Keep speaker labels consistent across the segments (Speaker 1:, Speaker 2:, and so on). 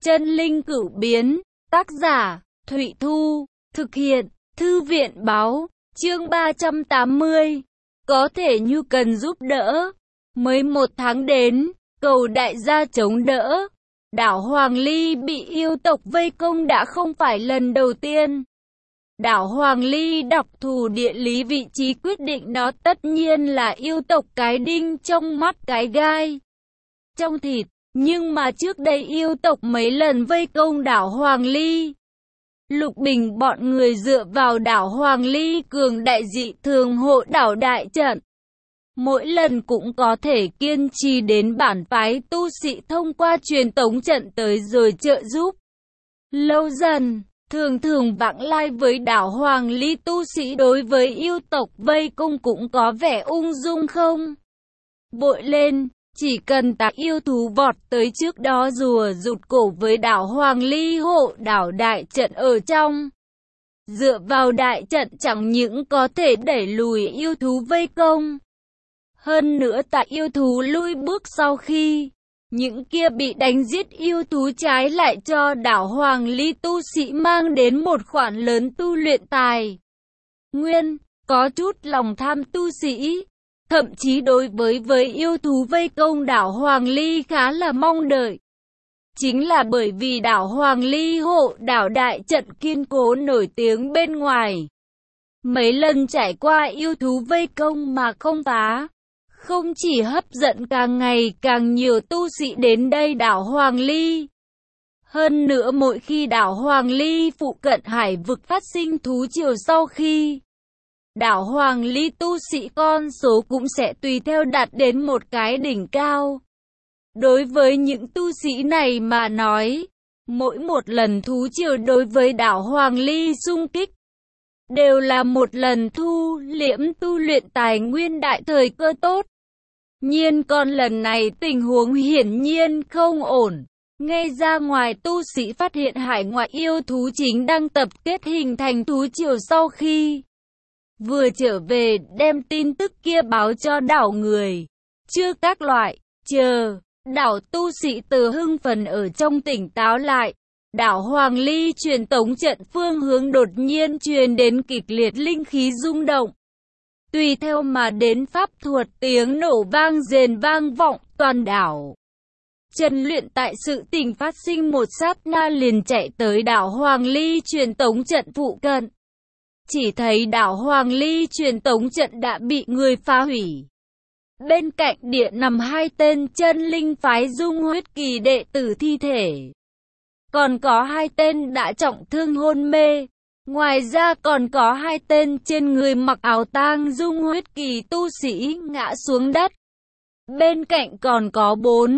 Speaker 1: Chân linh cửu biến, tác giả, Thụy Thu, thực hiện, Thư viện báo, chương 380. Có thể nhu cần giúp đỡ. Mới 1 tháng đến, cầu đại gia chống đỡ. Đảo Hoàng Ly bị yêu tộc vây công đã không phải lần đầu tiên. Đảo Hoàng Ly đặc thù địa lý vị trí quyết định nó tất nhiên là yêu tộc cái đinh trong mắt cái gai trong thịt. Nhưng mà trước đây yêu tộc mấy lần vây công đảo Hoàng Ly. Lục Bình bọn người dựa vào đảo Hoàng Ly cường đại dị thường hộ đảo đại trận. Mỗi lần cũng có thể kiên trì đến bản phái tu sĩ thông qua truyền tống trận tới rồi trợ giúp. Lâu dần, thường vãng lai với đảo Hoàng Ly tu sĩ đối với yêu tộc vây công cũng có vẻ ung dung không bội lên. Chỉ cần tạc yêu thú vọt tới trước đó rùa rụt cổ với đảo Hoàng Ly hộ đảo đại trận ở trong. Dựa vào đại trận chẳng những có thể đẩy lùi yêu thú vây công. Hơn nữa tạc yêu thú lui bước sau khi những kia bị đánh giết yêu thú trái lại cho đảo Hoàng Ly tu sĩ mang đến một khoản lớn tu luyện tài nguyên, có chút lòng tham tu sĩ. Thậm chí đối với yêu thú vây công đảo Hoàng Ly khá là mong đợi. Chính là bởi vì đảo Hoàng Ly hộ đảo đại trận kiên cố nổi tiếng bên ngoài. Mấy lần trải qua yêu thú vây công mà không phá. Không chỉ hấp dẫn càng ngày càng nhiều tu sĩ đến đây đảo Hoàng Ly. Hơn nữa mỗi khi đảo Hoàng Ly phụ cận hải vực phát sinh thú triều sau khi đảo Hoàng Ly tu sĩ con số cũng sẽ tùy theo đạt đến một cái đỉnh cao. Đối với những tu sĩ này mà nói, mỗi một lần thú triều đối với đảo Hoàng Ly xung kích, đều là một lần thu liễm tu luyện tài nguyên đại thời cơ tốt. Nhiên còn lần này tình huống hiển nhiên không ổn. Ngay ra ngoài tu sĩ phát hiện hải ngoại yêu thú chính đang tập kết hình thành thú triều sau khi vừa trở về đem tin tức kia báo cho đảo người. Chưa các loại, chờ, đảo tu sĩ từ hưng phấn ở trong tỉnh táo lại. Đảo Hoàng Ly truyền tống trận phương hướng đột nhiên truyền đến kịch liệt linh khí rung động. Tùy theo mà đến pháp thuật tiếng nổ vang rền vang vọng toàn đảo. Trần Luyện tại sự tình phát sinh một sát na liền chạy tới đảo Hoàng Ly truyền tống trận phụ cận. Chỉ thấy đảo Hoàng Ly truyền tống trận đã bị người phá hủy. Bên cạnh địa nằm 2 tên chân linh phái dung huyết kỳ đệ tử thi thể. Còn có 2 tên đã trọng thương hôn mê. Ngoài ra còn có 2 tên trên người mặc áo tang dung huyết kỳ tu sĩ ngã xuống đất. Bên cạnh còn có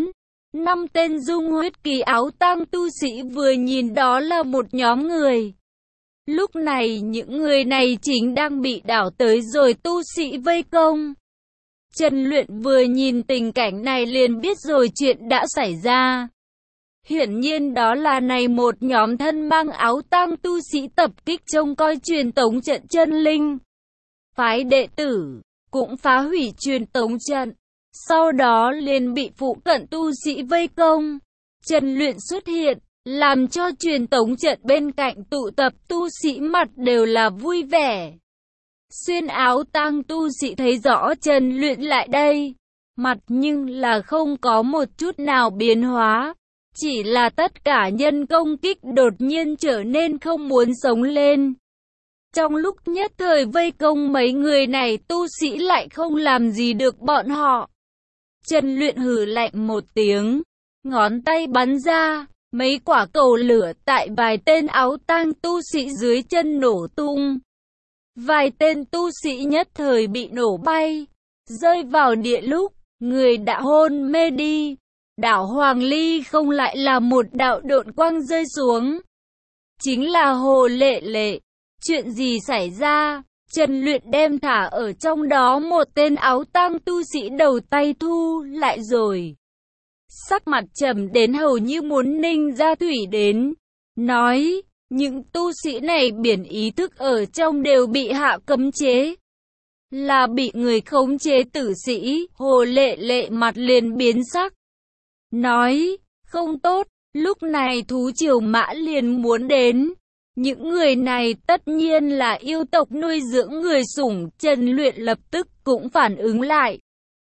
Speaker 1: 4-5 tên dung huyết kỳ áo tang tu sĩ vừa nhìn đó là một nhóm người. Lúc này những người này chính đang bị đảo tới rồi tu sĩ vây công. Trần Luyện vừa nhìn tình cảnh này liền biết rồi chuyện đã xảy ra. Hiển nhiên đó là này một nhóm thân mang áo tang tu sĩ tập kích trông coi truyền tống trận chân linh. Phái đệ tử cũng phá hủy truyền tống trận. Sau đó liền bị phụ cận tu sĩ vây công. Trần Luyện xuất hiện, làm cho truyền tống trận bên cạnh tụ tập tu sĩ mặt đều là vui vẻ. Xuyên áo tang tu sĩ thấy rõ Trần Luyện lại đây. Mặt nhưng là không có một chút nào biến hóa. Chỉ là tất cả nhân công kích đột nhiên trở nên không muốn sống lên. Trong lúc nhất thời vây công mấy người này tu sĩ lại không làm gì được bọn họ. Trần Luyện hừ lạnh một tiếng. Ngón tay bắn ra. Mấy quả cầu lửa tại vài tên áo tang tu sĩ dưới chân nổ tung. Vài tên tu sĩ nhất thời bị nổ bay. Rơi vào địa lúc. Người đã hôn mê đi. Đảo Hoàng Ly không lại là một đạo độn quang rơi xuống. Chính là Hồ Lệ Lệ. Chuyện gì xảy ra? Trần Luyện đem thả ở trong đó một tên áo tang tu sĩ đầu tay thu lại rồi. Sắc mặt trầm đến hầu như muốn ninh ra thủy đến. Nói, những tu sĩ này biển ý thức ở trong đều bị hạ cấm chế. Là bị người khống chế tử sĩ. Hồ Lệ Lệ mặt liền biến sắc. Nói, không tốt, Lúc này thú triều mã liền muốn đến. Những người này tất nhiên là yêu tộc nuôi dưỡng người sủng. Trần Luyện lập tức cũng phản ứng lại.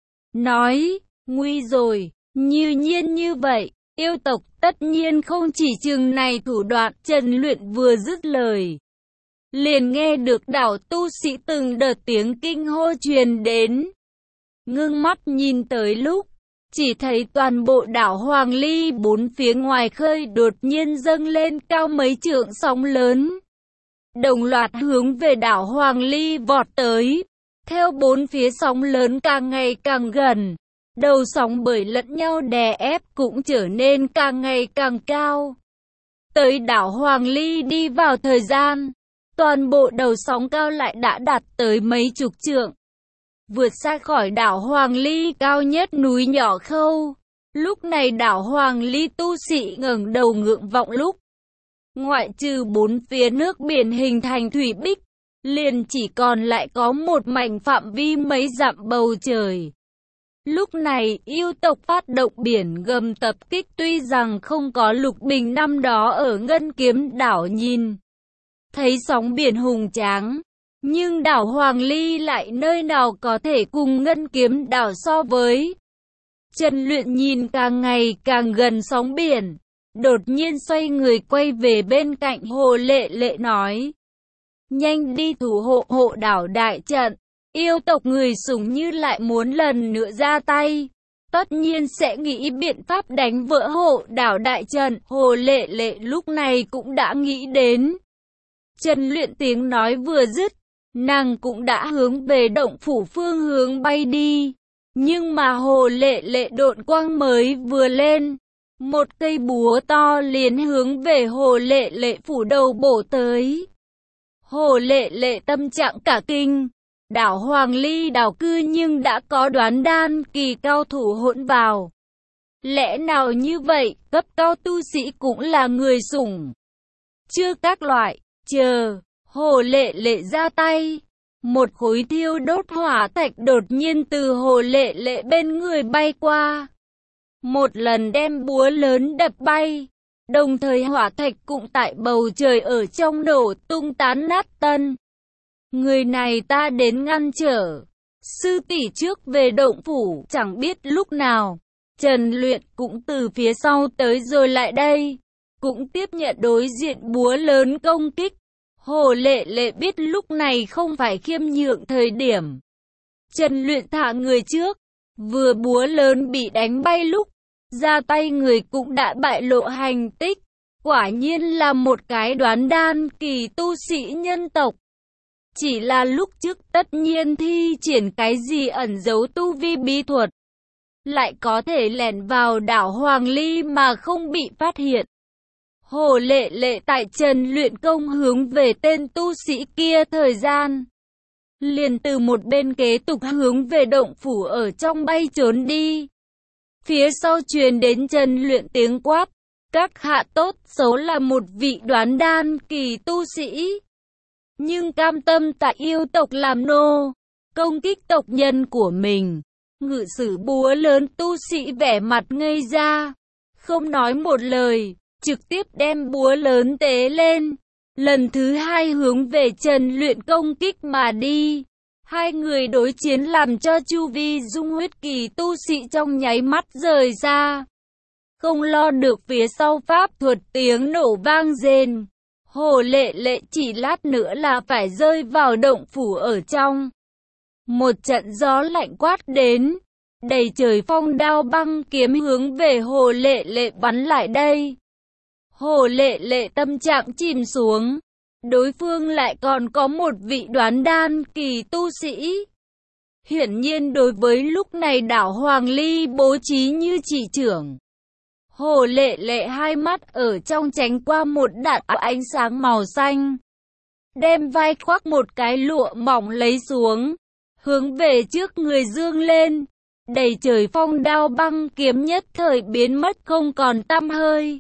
Speaker 1: Nói, nguy rồi, như nhiên như vậy, yêu tộc tất nhiên không chỉ chừng này thủ đoạn. Trần Luyện vừa dứt lời, liền nghe được đảo tu sĩ từng đợt tiếng kinh hô truyền đến. Ngưng mắt nhìn tới lúc, chỉ thấy toàn bộ đảo Hoàng Ly bốn phía ngoài khơi đột nhiên dâng lên cao mấy trượng sóng lớn. Đồng loạt hướng về đảo Hoàng Ly vọt tới. Theo bốn phía sóng lớn càng ngày càng gần, đầu sóng bởi lẫn nhau đè ép cũng trở nên càng ngày càng cao. Tới đảo Hoàng Ly đi vào thời gian, toàn bộ đầu sóng cao lại đã đạt tới mấy chục trượng. Vượt xa khỏi đảo Hoàng Ly cao nhất núi nhỏ khâu. Lúc này đảo Hoàng Ly tu sĩ ngẩng đầu ngưỡng vọng lúc, ngoại trừ bốn phía nước biển hình thành thủy bích, liền chỉ còn lại có một mảnh phạm vi mấy dặm bầu trời. Lúc này yêu tộc phát động biển gầm tập kích, tuy rằng không có Lục Bình năm đó ở Ngân Kiếm đảo nhìn thấy sóng biển hùng tráng, nhưng đảo Hoàng Ly lại nơi nào có thể cùng Ngân Kiếm đảo so với. Trần Luyện nhìn càng ngày càng gần sóng biển, đột nhiên xoay người quay về bên cạnh Hồ Lệ Lệ nói: nhanh đi thủ hộ hộ đảo đại trận, yêu tộc người sủng như lại muốn lần nữa ra tay, tất nhiên sẽ nghĩ biện pháp đánh vỡ hộ đảo đại trận. Hồ Lệ Lệ lúc này cũng đã nghĩ đến. Trần Luyện tiếng nói vừa dứt, nàng cũng đã hướng về động phủ phương hướng bay đi. Nhưng mà Hồ Lệ Lệ độn quang mới vừa lên, một cây búa to liền hướng về Hồ Lệ Lệ phủ đầu bổ tới. Hồ Lệ Lệ tâm trạng cả kinh. Đảo Hoàng Ly đảo cư nhưng đã có đoán đan kỳ cao thủ hỗn vào. Lẽ nào như vậy, cấp cao tu sĩ cũng là người sủng? Chưa các loại, chờ, Hồ Lệ Lệ ra tay. Một khối thiêu đốt hỏa thạch đột nhiên từ Hồ Lệ Lệ bên người bay qua. Một lần đem búa lớn đập bay. Đồng thời hỏa thạch cũng tại bầu trời ở trong nổ tung tán nát tân. Người này ta đến ngăn trở. Sư tỷ trước về động phủ, chẳng biết lúc nào Trần Luyện cũng từ phía sau tới rồi lại đây, cũng tiếp nhận đối diện búa lớn công kích. Hồ Lệ Lệ biết lúc này không phải khiêm nhượng thời điểm. Trần Luyện thả người trước, vừa búa lớn bị đánh bay lúc ra tay người cũng đã bại lộ hành tích. Quả nhiên là một cái đoán đan kỳ tu sĩ nhân tộc. Chỉ là lúc trước tất nhiên thi triển cái gì ẩn giấu tu vi bí thuật, lại có thể lẻn vào đảo Hoàng Ly mà không bị phát hiện. Hồ Lệ Lệ tại Trần Luyện công hướng về tên tu sĩ kia thời gian, liền từ một bên kế tục hướng về động phủ ở trong bay trốn đi. Phía sau truyền đến Trần Luyện tiếng quát: các hạ tốt xấu là một vị đoán đan kỳ tu sĩ, nhưng cam tâm tại yêu tộc làm nô, công kích tộc nhân của mình. Ngự sử búa lớn tu sĩ vẻ mặt ngây ra, không nói một lời, trực tiếp đem búa lớn tế lên, lần thứ hai hướng về Trần Luyện công kích mà đi. Hai người đối chiến làm cho chu vi dung huyết kỳ tu sĩ trong nháy mắt rời ra. Không lo được phía sau pháp thuật tiếng nổ vang rền. Hồ Lệ Lệ chỉ lát nữa là phải rơi vào động phủ ở trong. Một trận gió lạnh quát đến, đầy trời phong đao băng kiếm hướng về Hồ Lệ Lệ bắn lại đây. Hồ Lệ Lệ tâm trạng chìm xuống. Đối phương lại còn có một vị đoán đan kỳ tu sĩ. Hiển nhiên đối với lúc này đảo Hoàng Ly bố trí như chỉ trưởng. Hồ Lệ Lệ hai mắt ở trong tránh qua một đạn ánh sáng màu xanh, đem vai khoác một cái lụa mỏng lấy xuống, hướng về trước người dương lên. Đầy trời phong đao băng kiếm nhất thời biến mất không còn tăm hơi.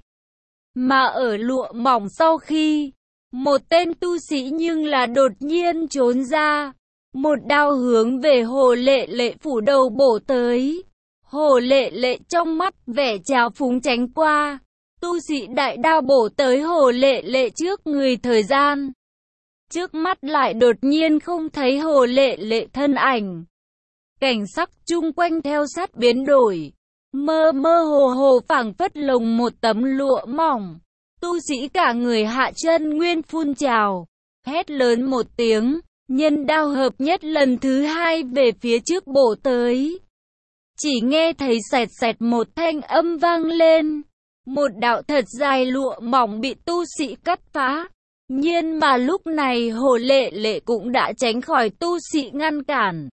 Speaker 1: Mà ở lụa mỏng sau khi, một tên tu sĩ nhưng là đột nhiên trốn ra, một đao hướng về Hồ Lệ Lệ phủ đầu bổ tới. Hồ Lệ Lệ trong mắt vẻ trào phúng tránh qua, tu sĩ đại đao bổ tới Hồ Lệ Lệ trước người thời gian. Trước mắt lại đột nhiên không thấy Hồ Lệ Lệ thân ảnh. Cảnh sắc chung quanh theo sát biến đổi. Mơ mơ hồ hồ phảng phất lồng một tấm lụa mỏng. Tu sĩ cả người hạ chân nguyên phun trào. Hét lớn một tiếng. Nhân đao hợp nhất lần thứ hai về phía trước bổ tới. Chỉ nghe thấy xẹt xẹt một thanh âm vang lên. Một đạo thật dài lụa mỏng bị tu sĩ cắt phá. Nhưng mà lúc này Hồ Lệ Lệ cũng đã tránh khỏi tu sĩ ngăn cản.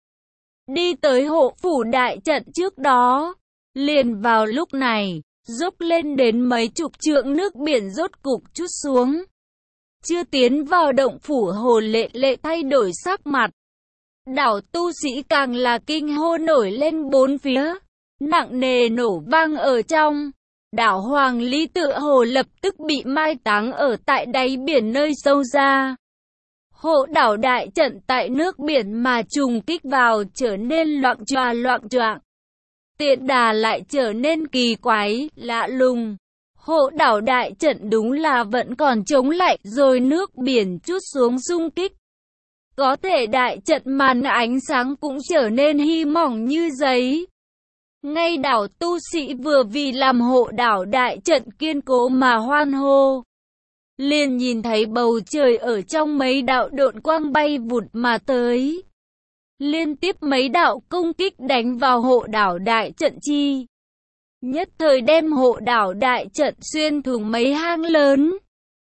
Speaker 1: Đi tới hộ phủ đại trận trước đó. Liền vào lúc này, dốc lên đến mấy chục trượng nước biển rốt cục trút xuống. Chưa tiến vào động phủ Hồ Lệ Lệ thay đổi sắc mặt. Đảo tu sĩ càng là kinh hô nổi lên bốn phía. Nặng nề nổ vang ở trong. Đảo Hoàng Ly tựa hồ lập tức bị mai táng ở tại đáy biển nơi sâu ra. Hộ đảo đại trận tại nước biển mà trùng kích vào trở nên loạng choạng. Tiện đà lại trở nên kỳ quái, lạ lùng. Hộ đảo đại trận đúng là vẫn còn chống lại rồi nước biển trút xuống xung kích. Có thể đại trận màn ánh sáng cũng trở nên hy mỏng như giấy. Ngay đảo tu sĩ vừa vì làm hộ đảo đại trận kiên cố mà hoan hô. Liền nhìn thấy bầu trời ở trong mấy đạo độn quang bay vụt mà tới. Liên tiếp mấy đạo công kích đánh vào hộ đảo đại trận chi. Nhất thời đem hộ đảo đại trận xuyên thủng mấy hang lớn.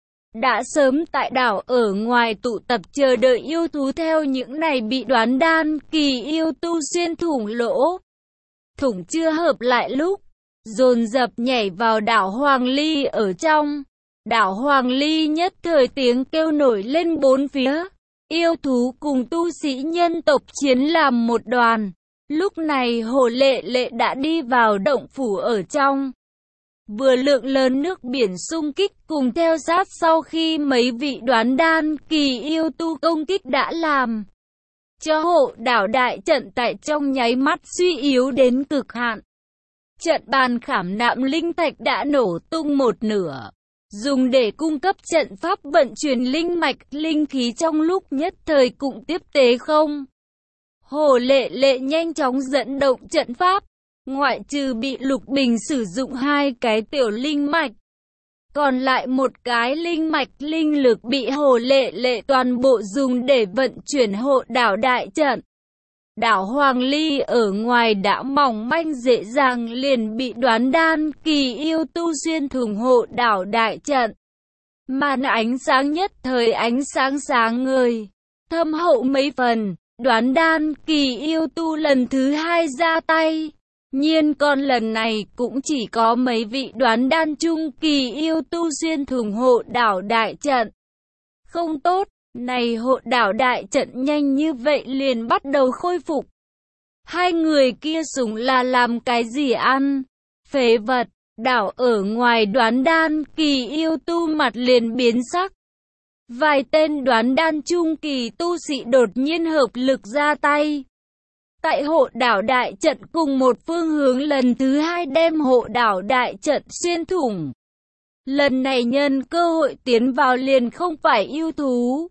Speaker 1: Đã sớm tại đảo ở ngoài tụ tập chờ đợi yêu thú theo những này bị đoán đan kỳ yêu tu xuyên thủng lỗ. Thủng chưa hợp lại lúc, dồn dập nhảy vào đảo Hoàng Ly ở trong. Đảo Hoàng Ly nhất thời tiếng kêu nổi lên bốn phía. Yêu thú cùng tu sĩ nhân tộc chiến làm một đoàn. Lúc này Hồ Lệ Lệ đã đi vào động phủ ở trong. Vừa lượng lớn nước biển xung kích cùng theo sát sau khi mấy vị đoán đan kỳ yêu tu công kích đã làm cho hộ đảo đại trận tại trong nháy mắt suy yếu đến cực hạn. Trận bàn khảm nạm linh thạch đã nổ tung một nửa, dùng để cung cấp trận pháp vận chuyển linh mạch, linh khí trong lúc nhất thời cũng tiếp tế không. Hồ Lệ Lệ nhanh chóng dẫn động trận pháp, ngoại trừ bị Lục Bình sử dụng 2 cái tiểu linh mạch. Còn lại một cái linh mạch linh lực bị Hồ Lệ Lệ toàn bộ dùng để vận chuyển hộ đảo đại trận. Đảo Hoàng Ly ở ngoài đã mỏng manh dễ dàng liền bị đoán đan kỳ yêu tu xuyên thủng hộ đảo đại trận. Màn ánh sáng nhất thời ánh sáng sáng ngời, thâm hậu mấy phần, đoán đan kỳ yêu tu lần thứ 2 ra tay. Nhiên còn lần này cũng chỉ có mấy vị đoán đan trung kỳ yêu tu xuyên thủng hộ đảo đại trận. Không tốt, này hộ đảo đại trận nhanh như vậy liền bắt đầu khôi phục. Hai người kia súng là làm cái gì ăn? Phế vật, đảo ở ngoài đoán đan kỳ yêu tu mặt liền biến sắc. Vài tên đoán đan trung kỳ tu sĩ đột nhiên hợp lực ra tay. Tại hộ đảo đại trận cùng một phương hướng lần thứ 2 đem hộ đảo đại trận xuyên thủng. Lần này nhân cơ hội tiến vào liền không phải yêu thú,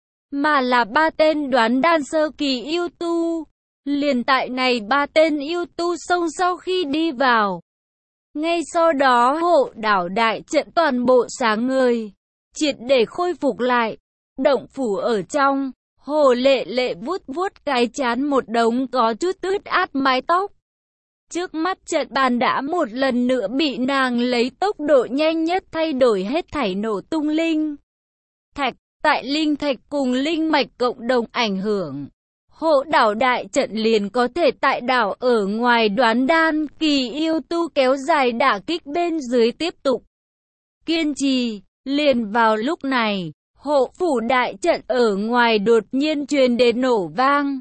Speaker 1: mà là 3 tên đoán đan sơ kỳ yêu tu. Liền tại này 3 tên yêu tu xông sau khi đi vào. Ngay sau đó hộ đảo đại trận toàn bộ sáng ngời, triệt để khôi phục lại. Động phủ ở trong, Hồ Lệ Lệ vuốt vuốt cái trán một đống có chút ướt át mái tóc. Trước mắt trận bàn đã một lần nữa bị nàng lấy tốc độ nhanh nhất thay đổi hết thảy nổ tung linh thạch. Tại linh thạch cùng linh mạch cộng đồng ảnh hưởng, hộ đảo đại trận liền có thể tại đảo ở ngoài đoán đan kỳ yêu tu kéo dài đả kích bên dưới tiếp tục kiên trì. Liền vào lúc này, hộ phủ đại trận ở ngoài đột nhiên truyền đến nổ vang.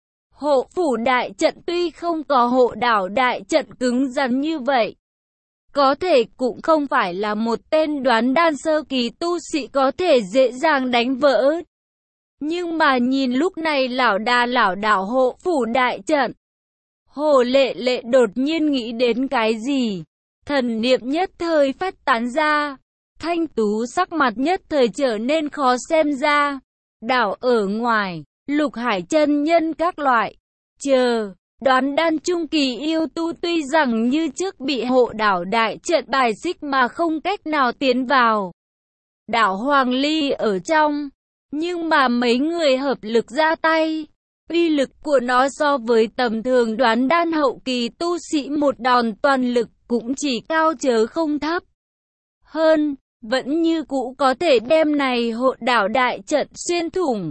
Speaker 1: Hộ phủ đại trận tuy không có hộ đảo đại trận cứng rắn như vậy, có thể cũng không phải là một tên đoán đan sơ kỳ tu sĩ có thể dễ dàng đánh vỡ. Nhưng mà nhìn lúc này lảo đảo hộ phủ đại trận, Hồ Lệ Lệ đột nhiên nghĩ đến cái gì. Thần niệm nhất thời phát tán ra. Thanh Tú sắc mặt nhất thời trở nên khó xem ra. Đảo ở ngoài, Lục Hải chân nhân các loại. Đoán đan trung kỳ yêu tu tuy rằng như trước bị hộ đảo đại trận bài xích mà không cách nào tiến vào đảo Hoàng Ly ở trong. Nhưng mà mấy người hợp lực ra tay, uy lực của nó so với tầm thường đoán đan hậu kỳ tu sĩ một đòn toàn lực cũng chỉ cao chớ không thấp. Hơn, vẫn như cũ có thể đem này hộ đảo đại trận xuyên thủng.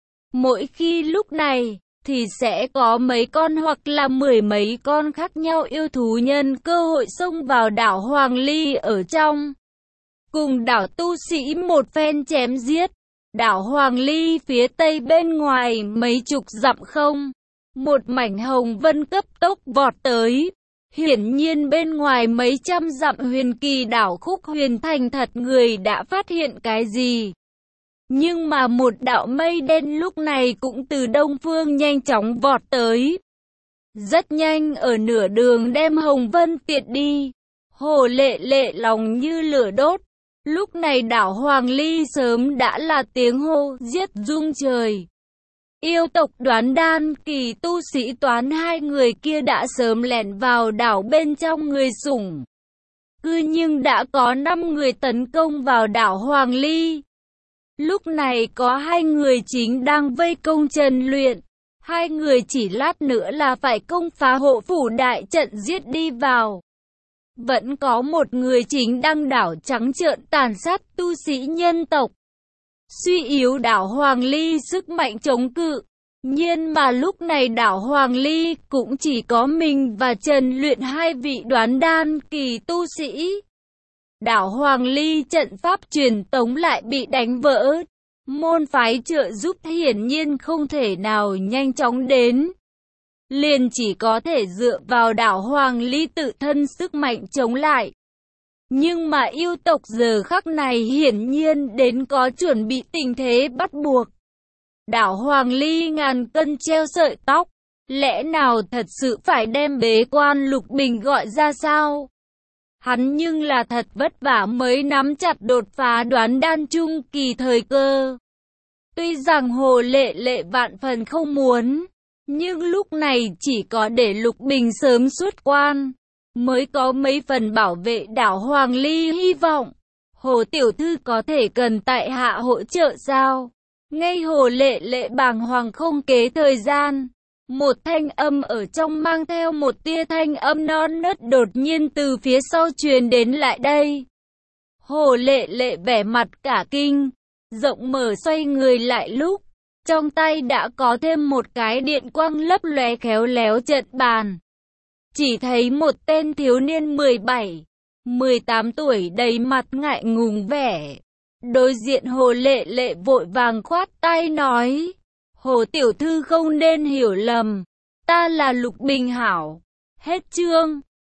Speaker 1: Mỗi khi lúc này, thì sẽ có mấy con hoặc là mười mấy con khác nhau yêu thú nhân cơ hội xông vào đảo Hoàng Ly ở trong. Cùng đảo tu sĩ một phen chém giết. Đảo Hoàng Ly phía tây bên ngoài mấy chục dặm không. Một mảnh hồng vân cấp tốc vọt tới. Hiển nhiên bên ngoài mấy trăm dặm huyền kỳ đảo Khúc Huyền Thành thật người đã phát hiện cái gì. Nhưng mà một đạo mây đen lúc này cũng từ đông phương nhanh chóng vọt tới. Rất nhanh ở nửa đường đem hồng vân tiệt đi. Hồ Lệ Lệ lòng như lửa đốt. Lúc này đảo Hoàng Ly sớm đã là tiếng hô giết rung trời. Yêu tộc Đoán đan kỳ tu sĩ Toán hai người kia đã sớm lẻn vào đảo bên trong người sủng. Nhưng đã có 5 người tấn công vào đảo Hoàng Ly. Lúc này có 2 người chính đang vây công Trần Luyện. 2 người chỉ lát nữa là phải công phá hộ phủ đại trận giết đi vào. Vẫn có một người chính đang đảo trắng trợn tàn sát tu sĩ nhân tộc. Suy yếu đảo Hoàng Ly sức mạnh chống cự. Nhưng mà lúc này đảo Hoàng Ly cũng chỉ có mình và Trần Luyện 2 vị đoán đan kỳ tu sĩ. Đảo Hoàng Ly trận pháp truyền tống lại bị đánh vỡ. Môn phái trợ giúp hiển nhiên không thể nào nhanh chóng đến. Liền chỉ có thể dựa vào đảo Hoàng Ly tự thân sức mạnh chống lại. Nhưng mà yêu tộc giờ khắc này hiển nhiên đến có chuẩn bị tình thế bắt buộc. Đảo Hoàng Ly ngàn cân treo sợi tóc. Lẽ nào thật sự phải đem bế quan Lục Bình gọi ra sao? Hắn nhưng là thật vất vả mới nắm chặt đột phá đoán đan trung kỳ thời cơ. Tuy rằng Hồ Lệ Lệ vạn phần không muốn, nhưng lúc này chỉ có để Lục Bình sớm xuất quan, mới có mấy phần bảo vệ đảo Hoàng Ly hy vọng. Hồ tiểu thư có thể cần tại hạ hỗ trợ sao? Ngay Hồ Lệ Lệ bàng hoàng không kế thời gian. Một thanh âm ở trong mang theo một tia thanh âm non nớt đột nhiên từ phía sau truyền đến lại đây. Hồ Lệ Lệ vẻ mặt cả kinh, rộng mở xoay người lại lúc, trong tay đã có thêm một cái điện quang lấp lóe khéo léo trận bàn. Chỉ thấy một tên thiếu niên 17, 18 tuổi đầy mặt ngại ngùng vẻ. Đối diện Hồ Lệ Lệ vội vàng khoát tay nói. Hồ tiểu thư không nên hiểu lầm, ta là Lục Bình hảo. Hết chương.